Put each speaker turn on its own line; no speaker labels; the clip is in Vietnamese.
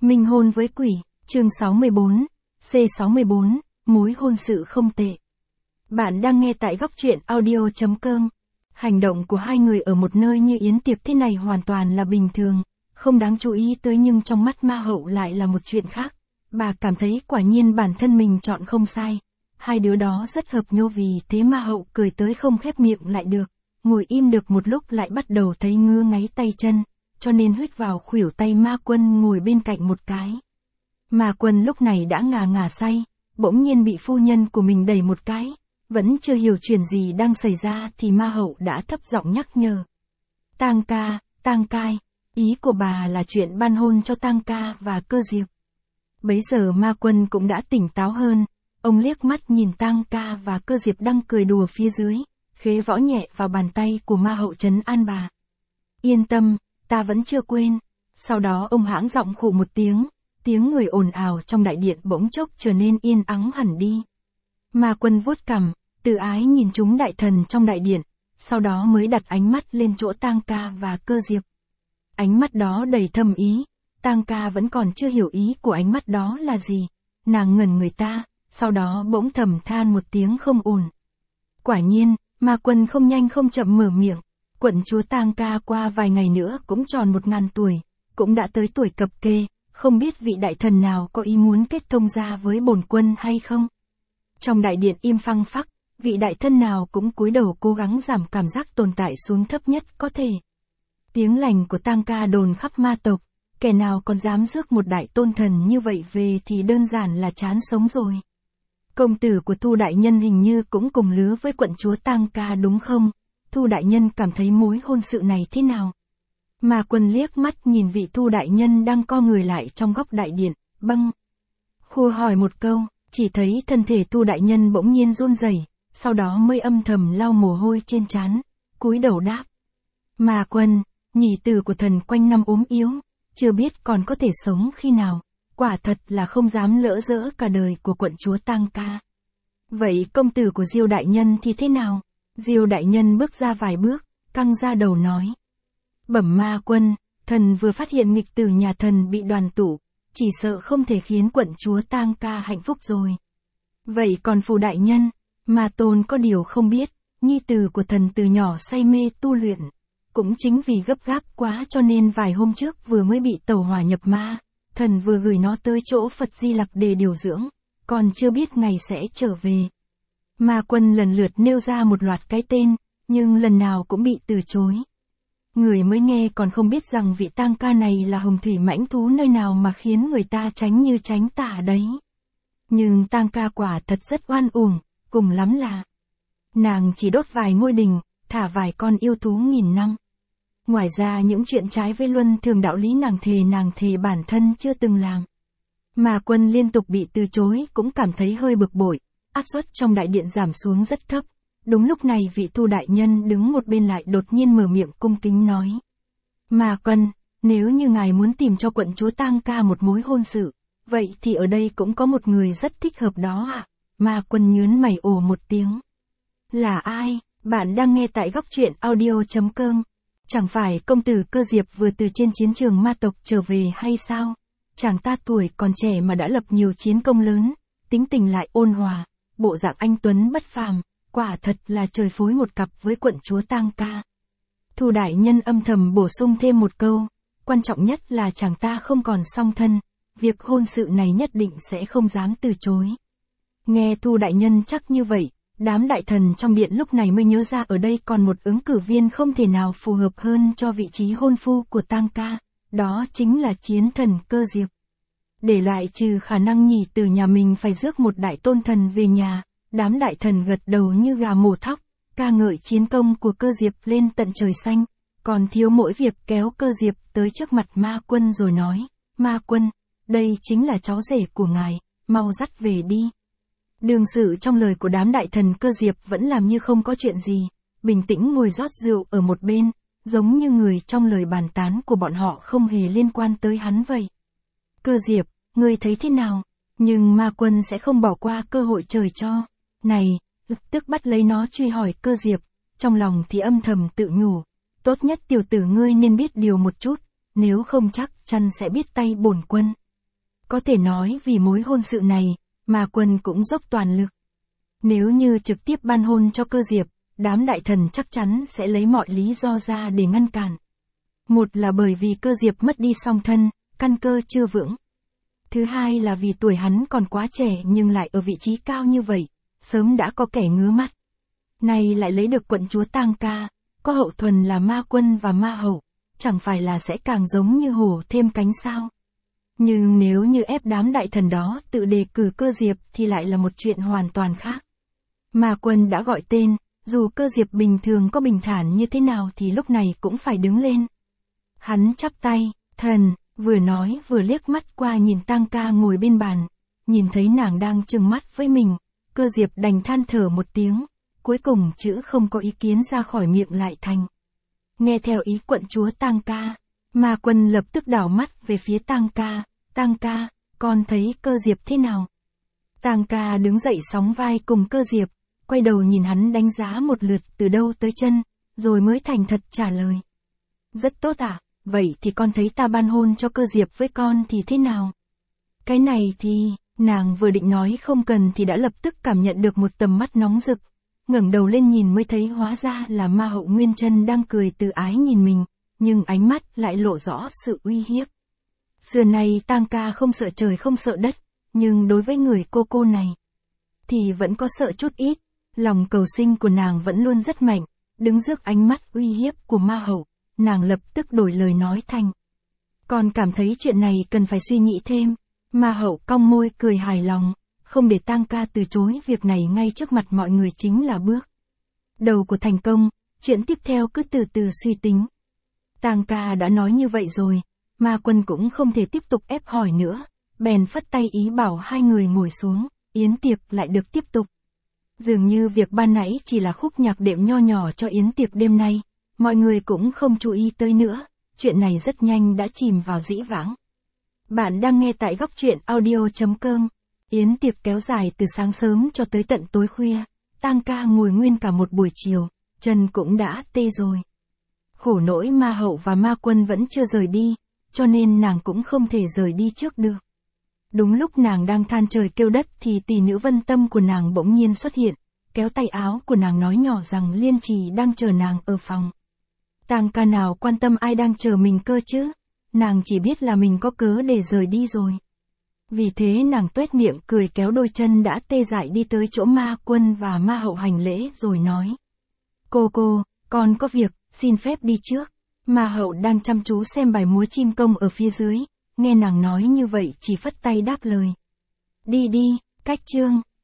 Minh hôn với quỷ, chương 64, C64, mối hôn sự không tệ. Bạn đang nghe tại góc truyện audio.com. Hành động của hai người ở một nơi như yến tiệc thế này hoàn toàn là bình thường, không đáng chú ý tới, nhưng trong mắt Ma Hậu lại là một chuyện khác. Bà cảm thấy quả nhiên bản thân mình chọn không sai. Hai đứa đó rất hợp nhau, vì thế Ma Hậu cười tới không khép miệng lại được. Ngồi im được một lúc lại bắt đầu thấy ngứa ngáy tay chân, cho nên huých vào khuỷu tay Ma Quân ngồi bên cạnh một cái. Ma Quân lúc này đã ngà say, bỗng nhiên bị phu nhân của mình đẩy một cái. Vẫn chưa hiểu chuyện gì đang xảy ra thì Ma Hậu đã thấp giọng nhắc nhở. Tang ca, Tang cai, ý của bà là chuyện ban hôn cho Tang ca và Cơ Diệp. Bấy giờ Ma Quân cũng đã tỉnh táo hơn, ông liếc mắt nhìn Tang ca và Cơ Diệp đang cười đùa phía dưới, khế võ nhẹ vào bàn tay của Ma Hậu trấn an bà. Yên tâm, ta vẫn chưa quên. Sau đó ông hãng giọng khụ một tiếng người ồn ào trong đại điện bỗng chốc trở nên yên ắng hẳn đi. Ma Quân vuốt cằm, tự ái nhìn chúng đại thần trong đại điện, sau đó mới đặt ánh mắt lên chỗ Tang ca và Cơ Diệp. Ánh mắt đó đầy thâm ý, Tang ca vẫn còn chưa hiểu ý của ánh mắt đó là gì. Nàng ngẩn người ta, sau đó bỗng thầm than một tiếng không ổn. Quả nhiên, Ma Quân không nhanh không chậm mở miệng. Quận chúa Tang ca qua vài ngày nữa cũng tròn 1000 tuổi, cũng đã tới tuổi cập kê, không biết vị đại thần nào có ý muốn kết thông gia với bổn quân hay không? Trong đại điện im phăng phắc, vị đại thân nào cũng cúi đầu cố gắng giảm cảm giác tồn tại xuống thấp nhất có thể. Tiếng lành của Tang ca đồn khắp ma tộc, kẻ nào còn dám rước một đại tôn thần như vậy về thì đơn giản là chán sống rồi. Công tử của Thu đại nhân hình như cũng cùng lứa với quận chúa Tang ca đúng không? Thu đại nhân cảm thấy mối hôn sự này thế nào? Ma Quân liếc mắt nhìn vị Thu đại nhân đang co người lại trong góc đại điện, khua hỏi một câu, chỉ thấy thân thể Thu đại nhân bỗng nhiên run rẩy, sau đó mới âm thầm lau mồ hôi trên trán, cúi đầu đáp. Ma Quân, nhị tử của thần quanh năm ốm yếu, chưa biết còn có thể sống khi nào, quả thật là không dám lỡ dỡ cả đời của quận chúa Tang ca. Vậy công tử của Diêu đại nhân thì thế nào? Diêu đại nhân bước ra vài bước, căng ra đầu nói. Bẩm Ma Quân, thần vừa phát hiện nghịch tử nhà thần bị đoàn tụ, chỉ sợ không thể khiến quận chúa Tang ca hạnh phúc rồi. Vậy còn phù đại nhân, Ma Tôn có điều không biết, nhi tử của thần từ nhỏ say mê tu luyện. Cũng chính vì gấp gáp quá cho nên vài hôm trước vừa mới bị tẩu hỏa nhập ma, thần vừa gửi nó tới chỗ Phật Di Lặc để điều dưỡng, còn chưa biết ngày sẽ trở về. Ma Quân lần lượt nêu ra một loạt cái tên, nhưng lần nào cũng bị từ chối. Người mới nghe còn không biết rằng vị Tang ca này là hồng thủy mãnh thú nơi nào mà khiến người ta tránh như tránh tả đấy. Nhưng Tang ca quả thật rất oan uổng, cùng lắm là nàng chỉ đốt vài ngôi đình, thả vài con yêu thú 1000 năm. Ngoài ra những chuyện trái với luân thường đạo lý nàng thề bản thân chưa từng làm. Ma Quân liên tục bị từ chối cũng cảm thấy hơi bực bội, áp suất trong đại điện giảm xuống rất thấp. Đúng lúc này vị Thu đại nhân đứng một bên lại đột nhiên mở miệng cung kính nói. Ma Quân, nếu như ngài muốn tìm cho quận chúa Tang ca một mối hôn sự, vậy thì ở đây cũng có một người rất thích hợp đó ạ. Ma Quân nhớn mày ồ một tiếng. Là ai? Bạn đang nghe tại góc truyện audio.com. Chẳng phải công tử Cơ Diệp vừa từ trên chiến trường ma tộc trở về hay sao? Chàng ta tuổi còn trẻ mà đã lập nhiều chiến công lớn, tính tình lại ôn hòa, bộ dạng anh tuấn bất phàm, quả thật là trời phối một cặp với quận chúa Tang ca. Thu đại nhân âm thầm bổ sung thêm một câu, quan trọng nhất là chàng ta không còn song thân, việc hôn sự này nhất định sẽ không dám từ chối. Nghe Thu đại nhân chắc như vậy, đám đại thần trong điện lúc này mới nhớ ra ở đây còn một ứng cử viên không thể nào phù hợp hơn cho vị trí hôn phu của Tang ca, đó chính là chiến thần Cơ Diệp. Để lại trừ khả năng nhị tử nhà mình phải rước một đại tôn thần về nhà, đám đại thần gật đầu như gà mổ thóc, ca ngợi chiến công của Cơ Diệp lên tận trời xanh, còn thiếu mỗi việc kéo Cơ Diệp tới trước mặt Ma Quân rồi nói, Ma Quân, đây chính là cháu rể của ngài, mau dắt về đi. Đương sự trong lời của đám đại thần Cơ Diệp vẫn làm như không có chuyện gì, bình tĩnh ngồi rót rượu ở một bên, giống như người trong lời bàn tán của bọn họ không hề liên quan tới hắn vậy. Cơ Diệp, ngươi thấy thế nào? Nhưng Ma Quân sẽ không bỏ qua cơ hội trời cho. Này, lập tức bắt lấy nó truy hỏi Cơ Diệp, trong lòng thì âm thầm tự nhủ, tốt nhất tiểu tử ngươi nên biết điều một chút, nếu không chắc chắn sẽ biết tay bổn quân. Có thể nói vì mối hôn sự này, mà Quân cũng dốc toàn lực. Nếu như trực tiếp ban hôn cho Cơ Diệp, đám đại thần chắc chắn sẽ lấy mọi lý do ra để ngăn cản. Một là bởi vì Cơ Diệp mất đi song thân, căn cơ chưa vững. Thứ hai là vì tuổi hắn còn quá trẻ nhưng lại ở vị trí cao như vậy, sớm đã có kẻ ngứa mắt. Này lại lấy được quận chúa Tang Ca, có hậu thuần là Ma Quân và Ma Hậu, chẳng phải là sẽ càng giống như hổ thêm cánh sao. Nhưng nếu như ép đám đại thần đó tự đề cử Cơ Diệp thì lại là một chuyện hoàn toàn khác. Ma Quân đã gọi tên, dù Cơ Diệp bình thường có bình thản như thế nào thì lúc này cũng phải đứng lên. Hắn chắp tay, thần, vừa nói vừa liếc mắt qua nhìn Tang Ca ngồi bên bàn, nhìn thấy nàng đang trừng mắt với mình, Cơ Diệp đành than thở một tiếng, cuối cùng chữ không có ý kiến ra khỏi miệng lại thành. Nghe theo ý quận chúa Tang Ca, Ma Quân lập tức đảo mắt về phía Tang Ca, con thấy Cơ Diệp thế nào? Tang Ca đứng dậy sóng vai cùng Cơ Diệp, quay đầu nhìn hắn đánh giá một lượt từ đầu tới chân, rồi mới thành thật trả lời. Rất tốt ạ, vậy thì con thấy ta ban hôn cho Cơ Diệp với con thì thế nào? Cái này thì, nàng vừa định nói không cần thì đã lập tức cảm nhận được một tầm mắt nóng rực, ngẩng đầu lên nhìn mới thấy hóa ra là Ma Hậu Nguyên Chân đang cười từ ái nhìn mình, nhưng ánh mắt lại lộ rõ sự uy hiếp. Xưa nay Tang Ca không sợ trời không sợ đất, nhưng đối với người cô này, thì vẫn có sợ chút ít, lòng cầu sinh của nàng vẫn luôn rất mạnh, đứng trước ánh mắt uy hiếp của Ma Hậu, nàng lập tức đổi lời nói thành. Còn cảm thấy chuyện này cần phải suy nghĩ thêm. Ma Hậu cong môi cười hài lòng, không để Tang Ca từ chối việc này ngay trước mặt mọi người chính là bước đầu của thành công, chuyện tiếp theo cứ từ từ suy tính. Tang Ca đã nói như vậy rồi, Ma Quân cũng không thể tiếp tục ép hỏi nữa, bèn phất tay ý bảo hai người ngồi xuống, yến tiệc lại được tiếp tục. Dường như việc ban nãy chỉ là khúc nhạc đệm nho nhỏ cho yến tiệc đêm nay, mọi người cũng không chú ý tới nữa, chuyện này rất nhanh đã chìm vào dĩ vãng. Bạn đang nghe tại góc truyện audio.com. Yến tiệc kéo dài từ sáng sớm cho tới tận tối khuya, Tang Ca ngồi nguyên cả một buổi chiều, chân cũng đã tê rồi. Khổ nỗi Ma Hậu và Ma Quân vẫn chưa rời đi, cho nên nàng cũng không thể rời đi trước được. Đúng lúc nàng đang than trời kêu đất thì tỷ nữ Vân Tâm của nàng bỗng nhiên xuất hiện, kéo tay áo của nàng nói nhỏ rằng Liên Trì đang chờ nàng ở phòng. Tang Ca nào quan tâm ai đang chờ mình cơ chứ, nàng chỉ biết là mình có cớ để rời đi rồi. Vì thế nàng tuét miệng cười kéo đôi chân đã tê dại đi tới chỗ Ma Quân và Ma Hậu hành lễ rồi nói. Cô, con có việc, xin phép đi trước. Ma Hậu đang chăm chú xem bài múa chim công ở phía dưới, nghe nàng nói như vậy chỉ phất tay đáp lời. Đi, cách chương.